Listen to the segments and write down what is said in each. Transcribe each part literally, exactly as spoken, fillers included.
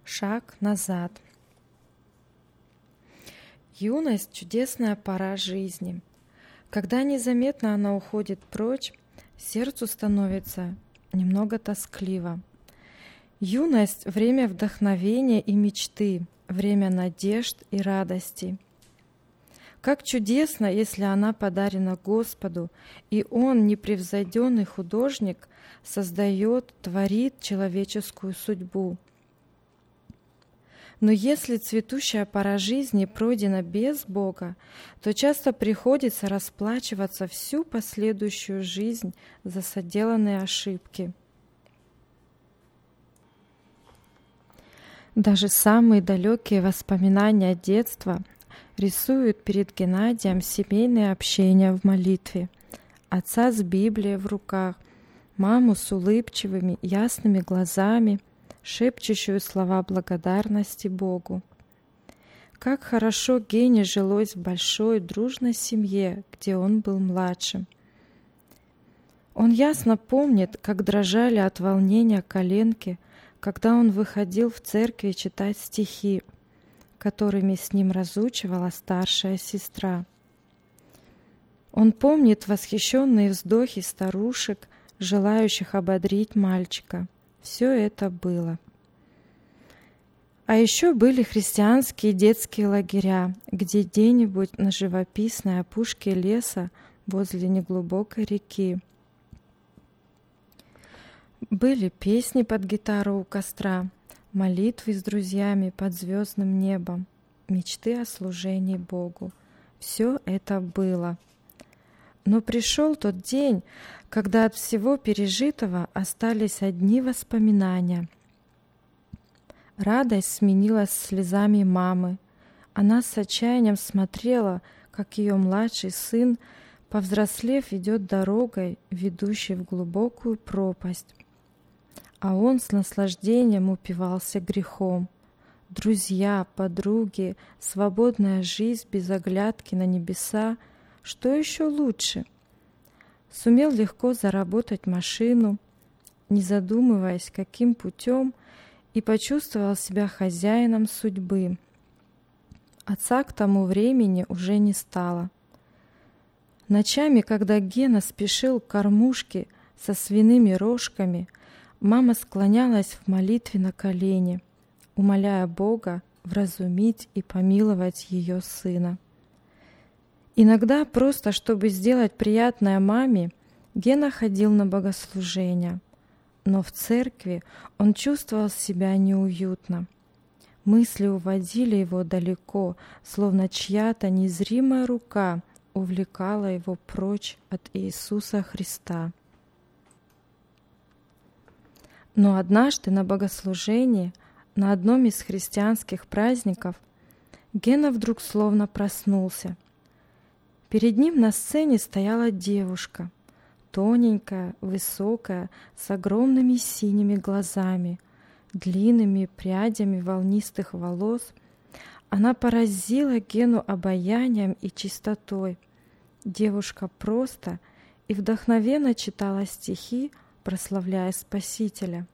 Шаг назад. Юность — чудесная пора жизни. Когда незаметно она уходит прочь, сердцу становится немного тоскливо. Юность — время вдохновения и мечты, время надежд и радости. Как чудесно, если она подарена Господу, и Он, непревзойденный художник, создает, творит человеческую судьбу. Но если цветущая пора жизни пройдена без Бога, то часто приходится расплачиваться всю последующую жизнь за соделанные ошибки. Даже самые далекие воспоминания детства рисуют перед Геннадием семейное общение в молитве, отца с Библией в руках, маму с улыбчивыми, ясными глазами, шепчущую слова благодарности Богу. Как хорошо Гене жилось в большой дружной семье, где он был младшим. Он ясно помнит, как дрожали от волнения коленки, когда он выходил в церкви читать стихи, которыми с ним разучивала старшая сестра. Он помнит восхищенные вздохи старушек, желающих ободрить мальчика. Все это было. А еще были христианские детские лагеря, где где-нибудь на живописной опушке леса возле неглубокой реки. Были песни под гитару у костра, молитвы с друзьями под звездным небом, мечты о служении Богу. Все это было. Но пришел тот день, когда от всего пережитого остались одни воспоминания. Радость сменилась слезами мамы. Она с отчаянием смотрела, как ее младший сын, повзрослев, идет дорогой, ведущей в глубокую пропасть. А он с наслаждением упивался грехом. Друзья, подруги, свободная жизнь без оглядки на небеса. Что еще лучше? Сумел легко заработать машину, не задумываясь, каким путем, и почувствовал себя хозяином судьбы. Отца к тому времени уже не стало. Ночами, когда Гена спешил к кормушке со свиными рожками, мама склонялась в молитве на колени, умоляя Бога вразумить и помиловать ее сына. Иногда, просто чтобы сделать приятное маме, Гена ходил на богослужения, но в церкви он чувствовал себя неуютно. Мысли уводили его далеко, словно чья-то незримая рука увлекала его прочь от Иисуса Христа. Но однажды на богослужении, на одном из христианских праздников, Гена вдруг словно проснулся. Перед ним на сцене стояла девушка, тоненькая, высокая, с огромными синими глазами, длинными прядями волнистых волос. Она поразила Гену обаянием и чистотой. Девушка просто и вдохновенно читала стихи, прославляя Спасителя.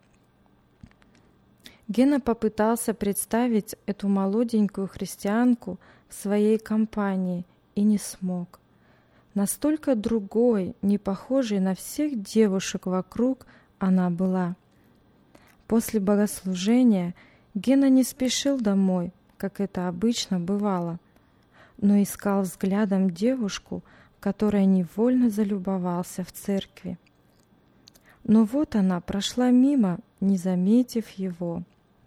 Гена попытался представить эту молоденькую христианку в своей компании и не смог. Настолько другой, не похожей на всех девушек вокруг она была. После богослужения Гена не спешил домой, как это обычно бывало, но искал взглядом девушку, которой невольно залюбовался в церкви. Но вот она прошла мимо, не заметив его.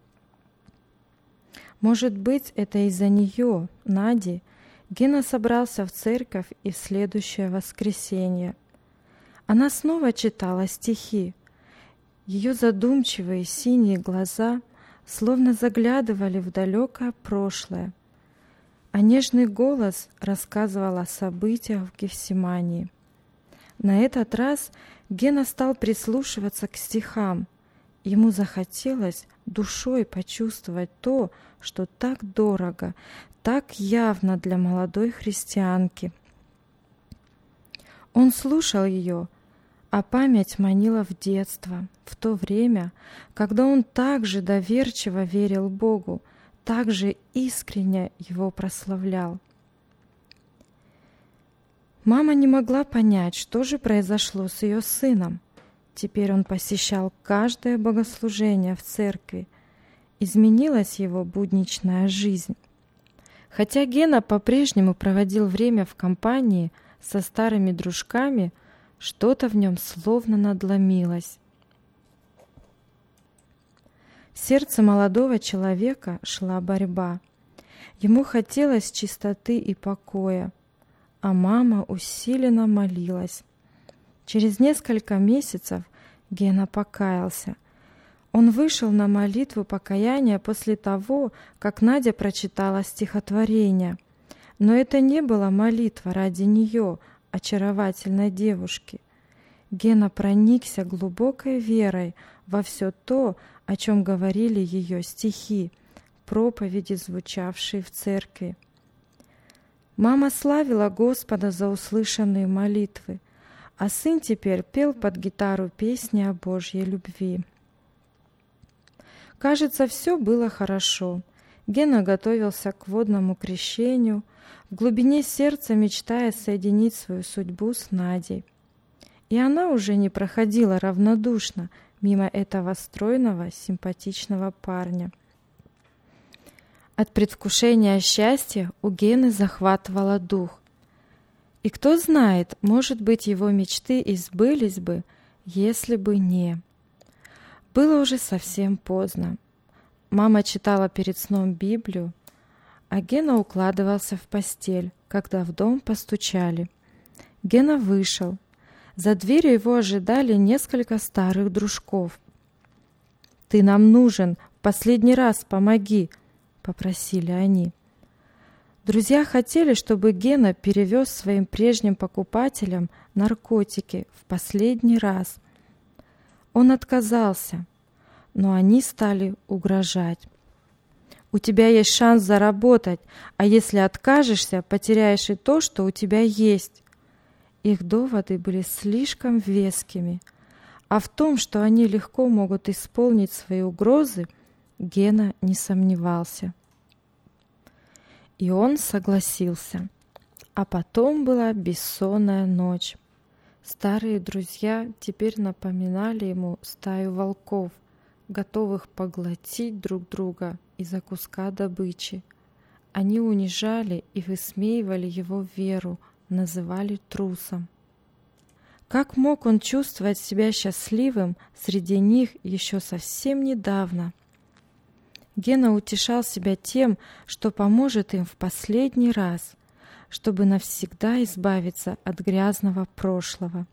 Может быть, это из-за нее, Нади, Гена собрался в церковь и в следующее воскресенье. Она снова читала стихи. Ее задумчивые синие глаза словно заглядывали в далекое прошлое, а нежный голос рассказывал о событиях в Гефсимании. На этот раз Гена стал прислушиваться к стихам. Ему захотелось душой почувствовать то, что так дорого, так явно для молодой христианки. Он слушал ее, А память манила в детство, в то время, когда он так же доверчиво верил Богу, так же искренне Его прославлял. Мама не могла понять, что же произошло с ее сыном. Теперь он посещал каждое богослужение в церкви. Изменилась его будничная жизнь. Хотя Гена по-прежнему проводил время в компании со старыми дружками, что-то в нем словно надломилось. В сердце молодого человека шла борьба. Ему хотелось чистоты и покоя, а мама усиленно молилась. Через несколько месяцев Гена покаялся. Он вышел на молитву покаяния после того, как Надя прочитала стихотворение. Но это не была молитва ради нее, очаровательной девушки. Гена проникся глубокой верой во все то, о чем говорили ее стихи, проповеди, звучавшие в церкви. Мама славила Господа за услышанные молитвы, а сын теперь пел под гитару песни о Божьей любви. Кажется, все было хорошо. Гена готовился к водному крещению, в глубине сердца мечтая соединить свою судьбу с Надей. И она уже не проходила равнодушно мимо этого стройного, симпатичного парня. От предвкушения счастья у Гены захватывало дух. И кто знает, может быть, его мечты и сбылись бы, если бы не... Было уже совсем поздно. Мама читала перед сном Библию, а Гена укладывался в постель, когда в дом постучали. Гена вышел. За дверью его ожидали несколько старых дружков. «Ты нам нужен, в последний раз помоги», — попросили они. Друзья хотели, чтобы Гена перевез своим прежним покупателям наркотики в последний раз. Он отказался, но они стали угрожать. «У тебя есть шанс заработать, а если откажешься, потеряешь и то, что у тебя есть». Их доводы были слишком вескими, а в том, что они легко могут исполнить свои угрозы, Гена не сомневался. И он согласился. А потом была бессонная ночь. Старые друзья теперь напоминали ему стаю волков, готовых поглотить друг друга из-за куска добычи. Они унижали и высмеивали его веру, называли трусом. Как мог он чувствовать себя счастливым среди них еще совсем недавно? Гена утешал себя тем, что поможет им в последний раз, чтобы навсегда избавиться от грязного прошлого.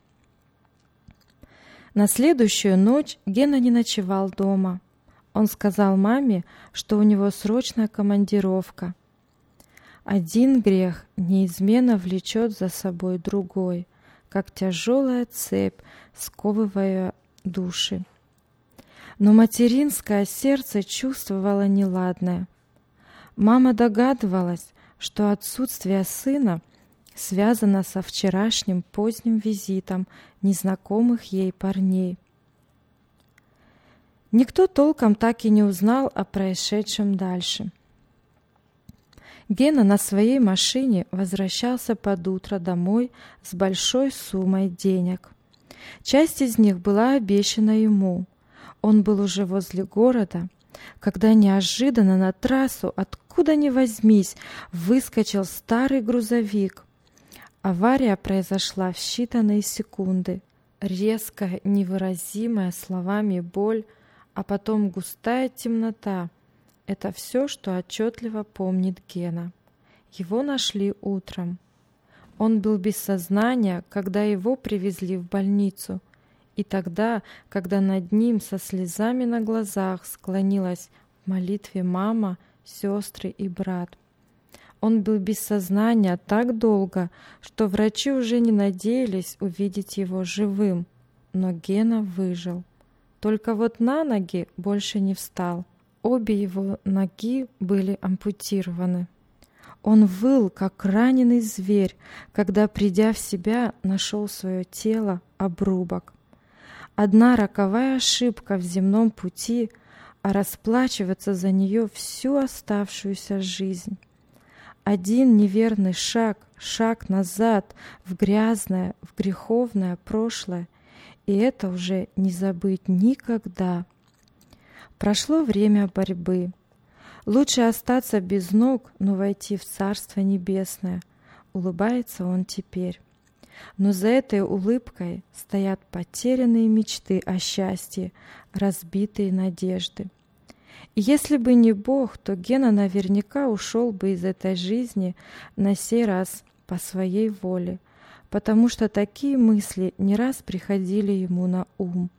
На следующую ночь Гена не ночевал дома. Он сказал маме, что у него срочная командировка. Один грех неизменно влечет за собой другой, как тяжелая цепь, сковывая души. Но материнское сердце чувствовало неладное. Мама догадывалась, что отсутствие сына связано со вчерашним поздним визитом незнакомых ей парней. Никто толком так и не узнал о происшедшем дальше. Гена на своей машине возвращался под утро домой с большой суммой денег. Часть из них была обещана ему. Он был уже возле города, когда неожиданно на трассу, откуда ни возьмись, выскочил старый грузовик. Авария произошла в считанные секунды. Резкая, невыразимая словами боль, а потом густая темнота. Это все, что отчетливо помнит Гена. Его нашли утром. Он был без сознания, когда его привезли в больницу. И тогда, когда над ним со слезами на глазах склонилась в молитве мама, сестры и брат. Он был без сознания так долго, что врачи уже не надеялись увидеть его живым. Но Гена выжил. Только вот на ноги больше не встал. Обе его ноги были ампутированы. Он выл, как раненый зверь, когда, придя в себя, нашел свое тело обрубок. Одна роковая ошибка в земном пути, а расплачиваться за нее всю оставшуюся жизнь. Один неверный шаг, шаг назад в грязное, в греховное прошлое, и это уже не забыть никогда. Прошло время борьбы. Лучше остаться без ног, но войти в Царство Небесное. Улыбается он теперь. Но за этой улыбкой стоят потерянные мечты о счастье, разбитые надежды. И если бы не Бог, то Гена наверняка ушел бы из этой жизни на сей раз по своей воле, потому что такие мысли не раз приходили ему на ум.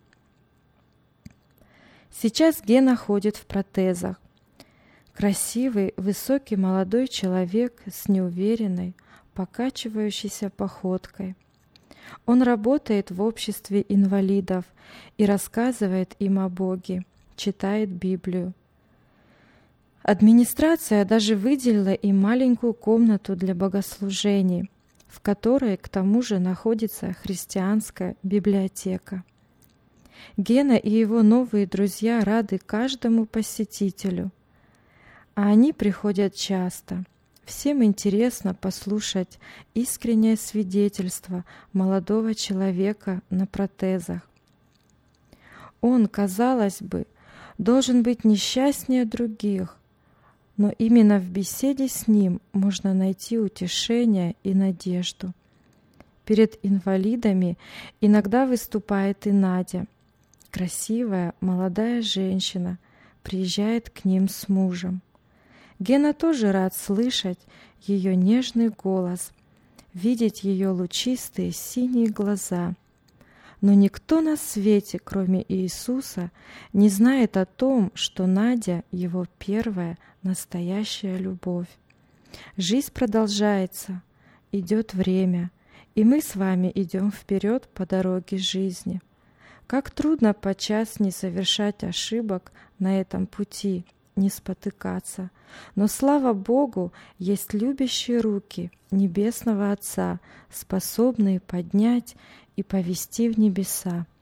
Сейчас Гена ходит в протезах. Красивый, высокий молодой человек с неуверенной, покачивающейся походкой. Он работает в обществе инвалидов и рассказывает им о Боге, читает Библию. Администрация даже выделила им маленькую комнату для богослужений, в которой, к тому же, находится христианская библиотека. Гена и его новые друзья рады каждому посетителю, а они приходят часто. Всем интересно послушать искреннее свидетельство молодого человека на протезах. Он, казалось бы, должен быть несчастнее других, но именно в беседе с ним можно найти утешение и надежду. Перед инвалидами иногда выступает и Надя. Красивая молодая женщина приезжает к ним с мужем. Гена тоже рад слышать ее нежный голос, видеть ее лучистые синие глаза. Но никто на свете, кроме Иисуса, не знает о том, что Надя — его первая настоящая любовь. Жизнь продолжается, идет время, и мы с вами идем вперед по дороге жизни. Как трудно подчас не совершать ошибок на этом пути, не спотыкаться. Но, слава Богу, есть любящие руки Небесного Отца, способные поднять и повести в небеса.